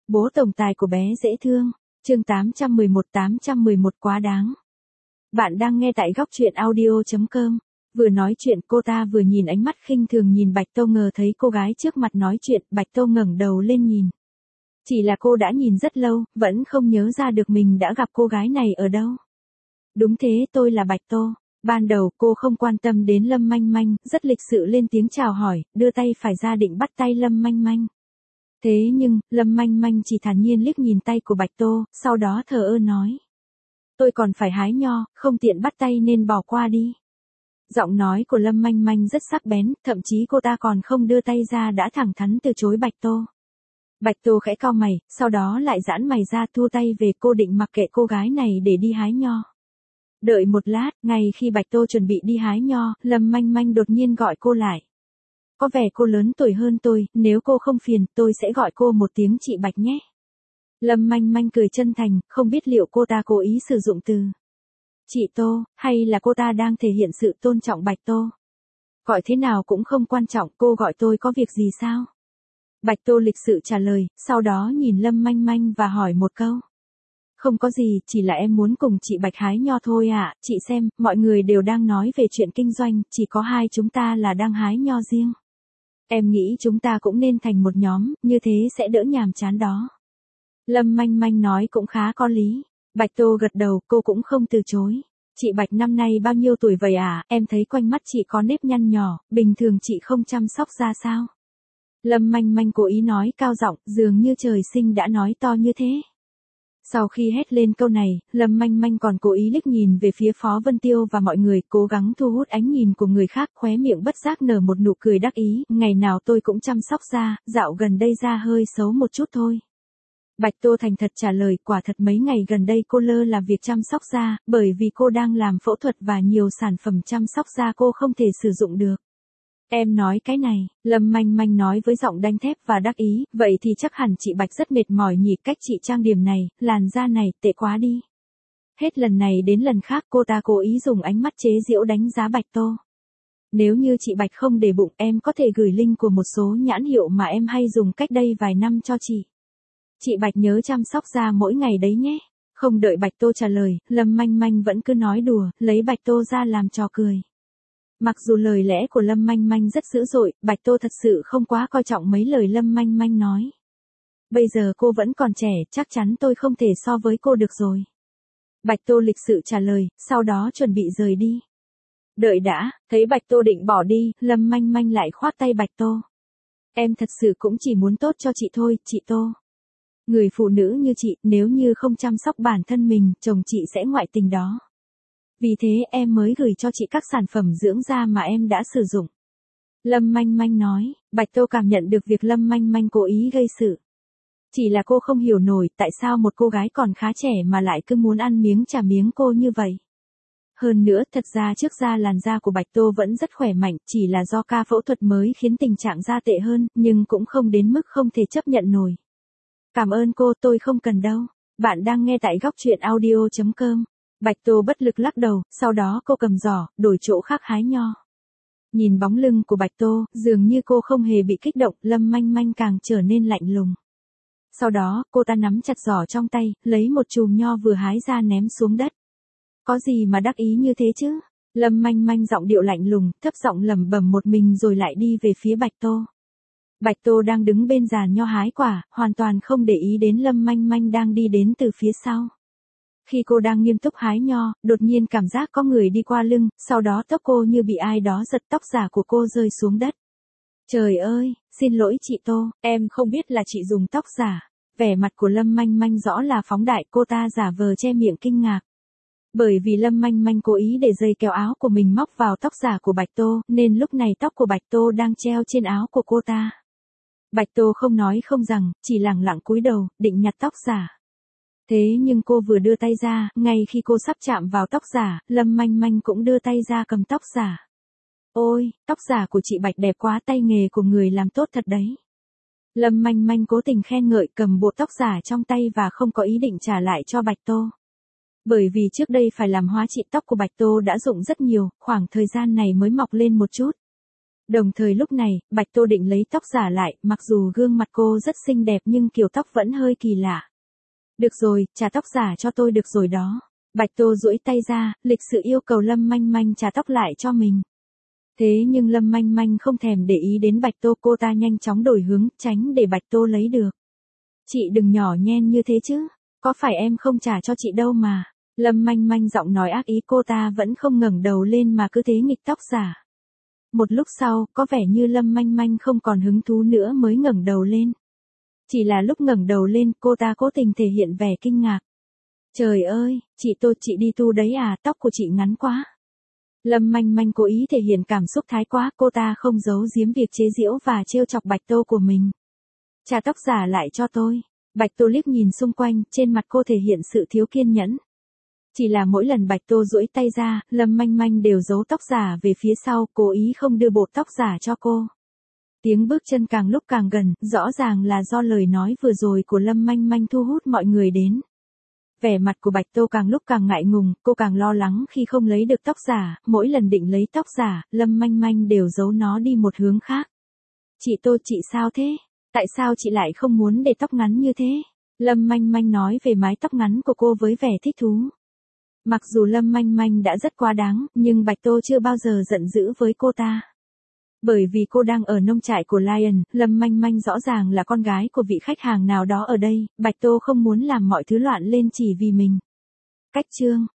Bố tổng tài của bé dễ thương. Chương 811 quá đáng. Bạn đang nghe tại góc truyện audio.com. Vừa nói chuyện cô ta vừa nhìn ánh mắt khinh thường nhìn Bạch Tô, ngờ thấy cô gái trước mặt nói chuyện. Bạch Tô ngẩng đầu lên nhìn. Chỉ là cô đã nhìn rất lâu, vẫn không nhớ ra được mình đã gặp cô gái này ở đâu. Đúng thế, tôi là Bạch Tô. Ban đầu cô không quan tâm đến Lâm Manh Manh, rất lịch sự lên tiếng chào hỏi, đưa tay phải ra định bắt tay Lâm Manh Manh. Thế nhưng, Lâm Manh Manh chỉ thản nhiên liếc nhìn tay của Bạch Tô, sau đó thờ ơ nói. Tôi còn phải hái nho, không tiện bắt tay nên bỏ qua đi. Giọng nói của Lâm Manh Manh rất sắc bén, thậm chí cô ta còn không đưa tay ra đã thẳng thắn từ chối Bạch Tô. Bạch Tô khẽ cau mày, sau đó lại giãn mày ra thu tay về, cô định mặc kệ cô gái này để đi hái nho. Đợi một lát, ngay khi Bạch Tô chuẩn bị đi hái nho, Lâm Manh Manh đột nhiên gọi cô lại. Có vẻ cô lớn tuổi hơn tôi, nếu cô không phiền, tôi sẽ gọi cô một tiếng chị Bạch nhé. Lâm Manh Manh cười chân thành, không biết liệu cô ta cố ý sử dụng từ chị Tô, hay là cô ta đang thể hiện sự tôn trọng Bạch Tô. Gọi thế nào cũng không quan trọng, cô gọi tôi có việc gì sao? Bạch Tô lịch sự trả lời, sau đó nhìn Lâm Manh Manh và hỏi một câu. Không có gì, chỉ là em muốn cùng chị Bạch hái nho thôi ạ, chị xem, mọi người đều đang nói về chuyện kinh doanh, chỉ có hai chúng ta là đang hái nho riêng. Em nghĩ chúng ta cũng nên thành một nhóm, như thế sẽ đỡ nhàm chán đó. Lâm Manh Manh nói cũng khá có lý. Bạch Tô gật đầu, cô cũng không từ chối. Chị Bạch năm nay bao nhiêu tuổi vậy à, em thấy quanh mắt chị có nếp nhăn nhỏ, bình thường chị không chăm sóc ra sao? Lâm Manh Manh cố ý nói cao giọng, dường như trời sinh đã nói to như thế. Sau khi hét lên câu này, Lâm Manh Manh còn cố ý liếc nhìn về phía Phó Vân Tiêu và mọi người, cố gắng thu hút ánh nhìn của người khác, khóe miệng bất giác nở một nụ cười đắc ý, ngày nào tôi cũng chăm sóc da, dạo gần đây da hơi xấu một chút thôi. Bạch Tô thành thật trả lời, quả thật mấy ngày gần đây cô lơ là việc chăm sóc da, bởi vì cô đang làm phẫu thuật và nhiều sản phẩm chăm sóc da cô không thể sử dụng được. Em nói cái này, Lâm Manh Manh nói với giọng đanh thép và đắc ý, vậy thì chắc hẳn chị Bạch rất mệt mỏi nhỉ, cách chị trang điểm này, làn da này, tệ quá đi. Hết lần này đến lần khác cô ta cố ý dùng ánh mắt chế giễu đánh giá Bạch Tô. Nếu như chị Bạch không để bụng, em có thể gửi link của một số nhãn hiệu mà em hay dùng cách đây vài năm cho chị. Chị Bạch nhớ chăm sóc da mỗi ngày đấy nhé. Không đợi Bạch Tô trả lời, Lâm Manh Manh vẫn cứ nói đùa, lấy Bạch Tô ra làm trò cười. Mặc dù lời lẽ của Lâm Manh Manh rất dữ dội, Bạch Tô thật sự không quá coi trọng mấy lời Lâm Manh Manh nói. Bây giờ cô vẫn còn trẻ, chắc chắn tôi không thể so với cô được rồi. Bạch Tô lịch sự trả lời, sau đó chuẩn bị rời đi. Đợi đã, thấy Bạch Tô định bỏ đi, Lâm Manh Manh lại khoát tay Bạch Tô. Em thật sự cũng chỉ muốn tốt cho chị thôi, chị Tô. Người phụ nữ như chị, nếu như không chăm sóc bản thân mình, chồng chị sẽ ngoại tình đó. Vì thế em mới gửi cho chị các sản phẩm dưỡng da mà em đã sử dụng. Lâm Manh Manh nói, Bạch Tô cảm nhận được việc Lâm Manh Manh cố ý gây sự. Chỉ là cô không hiểu nổi tại sao một cô gái còn khá trẻ mà lại cứ muốn ăn miếng trả miếng cô như vậy. Hơn nữa, thật ra trước da làn da của Bạch Tô vẫn rất khỏe mạnh, chỉ là do ca phẫu thuật mới khiến tình trạng da tệ hơn, nhưng cũng không đến mức không thể chấp nhận nổi. Cảm ơn cô, tôi không cần đâu. Bạn đang nghe tại góc truyện audio.com. Bạch Tô bất lực lắc đầu, sau đó cô cầm giỏ, đổi chỗ khác hái nho. Nhìn bóng lưng của Bạch Tô, dường như cô không hề bị kích động, Lâm Manh Manh càng trở nên lạnh lùng. Sau đó, cô ta nắm chặt giỏ trong tay, lấy một chùm nho vừa hái ra ném xuống đất. Có gì mà đắc ý như thế chứ? Lâm Manh Manh giọng điệu lạnh lùng, thấp giọng lẩm bẩm một mình rồi lại đi về phía Bạch Tô. Bạch Tô đang đứng bên giàn nho hái quả, hoàn toàn không để ý đến Lâm Manh Manh đang đi đến từ phía sau. Khi cô đang nghiêm túc hái nho, đột nhiên cảm giác có người đi qua lưng, sau đó tóc cô như bị ai đó giật, tóc giả của cô rơi xuống đất. Trời ơi, xin lỗi chị Tô, em không biết là chị dùng tóc giả. Vẻ mặt của Lâm Manh Manh rõ là phóng đại, cô ta giả vờ che miệng kinh ngạc. Bởi vì Lâm Manh Manh cố ý để dây kéo áo của mình móc vào tóc giả của Bạch Tô, nên lúc này tóc của Bạch Tô đang treo trên áo của cô ta. Bạch Tô không nói không rằng, chỉ lẳng lặng cúi đầu, định nhặt tóc giả. Thế nhưng cô vừa đưa tay ra, ngay khi cô sắp chạm vào tóc giả, Lâm Manh Manh cũng đưa tay ra cầm tóc giả. Ôi, tóc giả của chị Bạch đẹp quá, tay nghề của người làm tốt thật đấy. Lâm Manh Manh cố tình khen ngợi, cầm bộ tóc giả trong tay và không có ý định trả lại cho Bạch Tô. Bởi vì trước đây phải làm hóa trị tóc của Bạch Tô đã dụng rất nhiều, khoảng thời gian này mới mọc lên một chút. Đồng thời lúc này, Bạch Tô định lấy tóc giả lại, mặc dù gương mặt cô rất xinh đẹp nhưng kiểu tóc vẫn hơi kỳ lạ. Được rồi, trả tóc giả cho tôi được rồi đó. Bạch Tô duỗi tay ra, lịch sự yêu cầu Lâm Manh Manh trả tóc lại cho mình. Thế nhưng Lâm Manh Manh không thèm để ý đến Bạch Tô, cô ta nhanh chóng đổi hướng, tránh để Bạch Tô lấy được. Chị đừng nhỏ nhen như thế chứ, có phải em không trả cho chị đâu mà. Lâm Manh Manh giọng nói ác ý, cô ta vẫn không ngẩng đầu lên mà cứ thế nghịch tóc giả. Một lúc sau, có vẻ như Lâm Manh Manh không còn hứng thú nữa mới ngẩng đầu lên. Chỉ là lúc ngẩng đầu lên, cô ta cố tình thể hiện vẻ kinh ngạc. Trời ơi, chị Tô, chị đi tu đấy à, tóc của chị ngắn quá. Lâm Manh Manh cố ý thể hiện cảm xúc thái quá, cô ta không giấu giếm việc chế giễu và trêu chọc Bạch Tô của mình. Trả tóc giả lại cho tôi. Bạch Tô liếc nhìn xung quanh, trên mặt cô thể hiện sự thiếu kiên nhẫn. Chỉ là mỗi lần Bạch Tô duỗi tay ra, Lâm Manh Manh đều giấu tóc giả về phía sau, cố ý không đưa bộ tóc giả cho cô. Tiếng bước chân càng lúc càng gần, rõ ràng là do lời nói vừa rồi của Lâm Manh Manh thu hút mọi người đến. Vẻ mặt của Bạch Tô càng lúc càng ngại ngùng, cô càng lo lắng khi không lấy được tóc giả, mỗi lần định lấy tóc giả, Lâm Manh Manh đều giấu nó đi một hướng khác. Chị Tô, chị sao thế? Tại sao chị lại không muốn để tóc ngắn như thế? Lâm Manh Manh nói về mái tóc ngắn của cô với vẻ thích thú. Mặc dù Lâm Manh Manh đã rất quá đáng, nhưng Bạch Tô chưa bao giờ giận dữ với cô ta. Bởi vì cô đang ở nông trại của Lion, Lâm Manh Manh rõ ràng là con gái của vị khách hàng nào đó ở đây, Bạch Tô không muốn làm mọi thứ loạn lên chỉ vì mình. Cách chương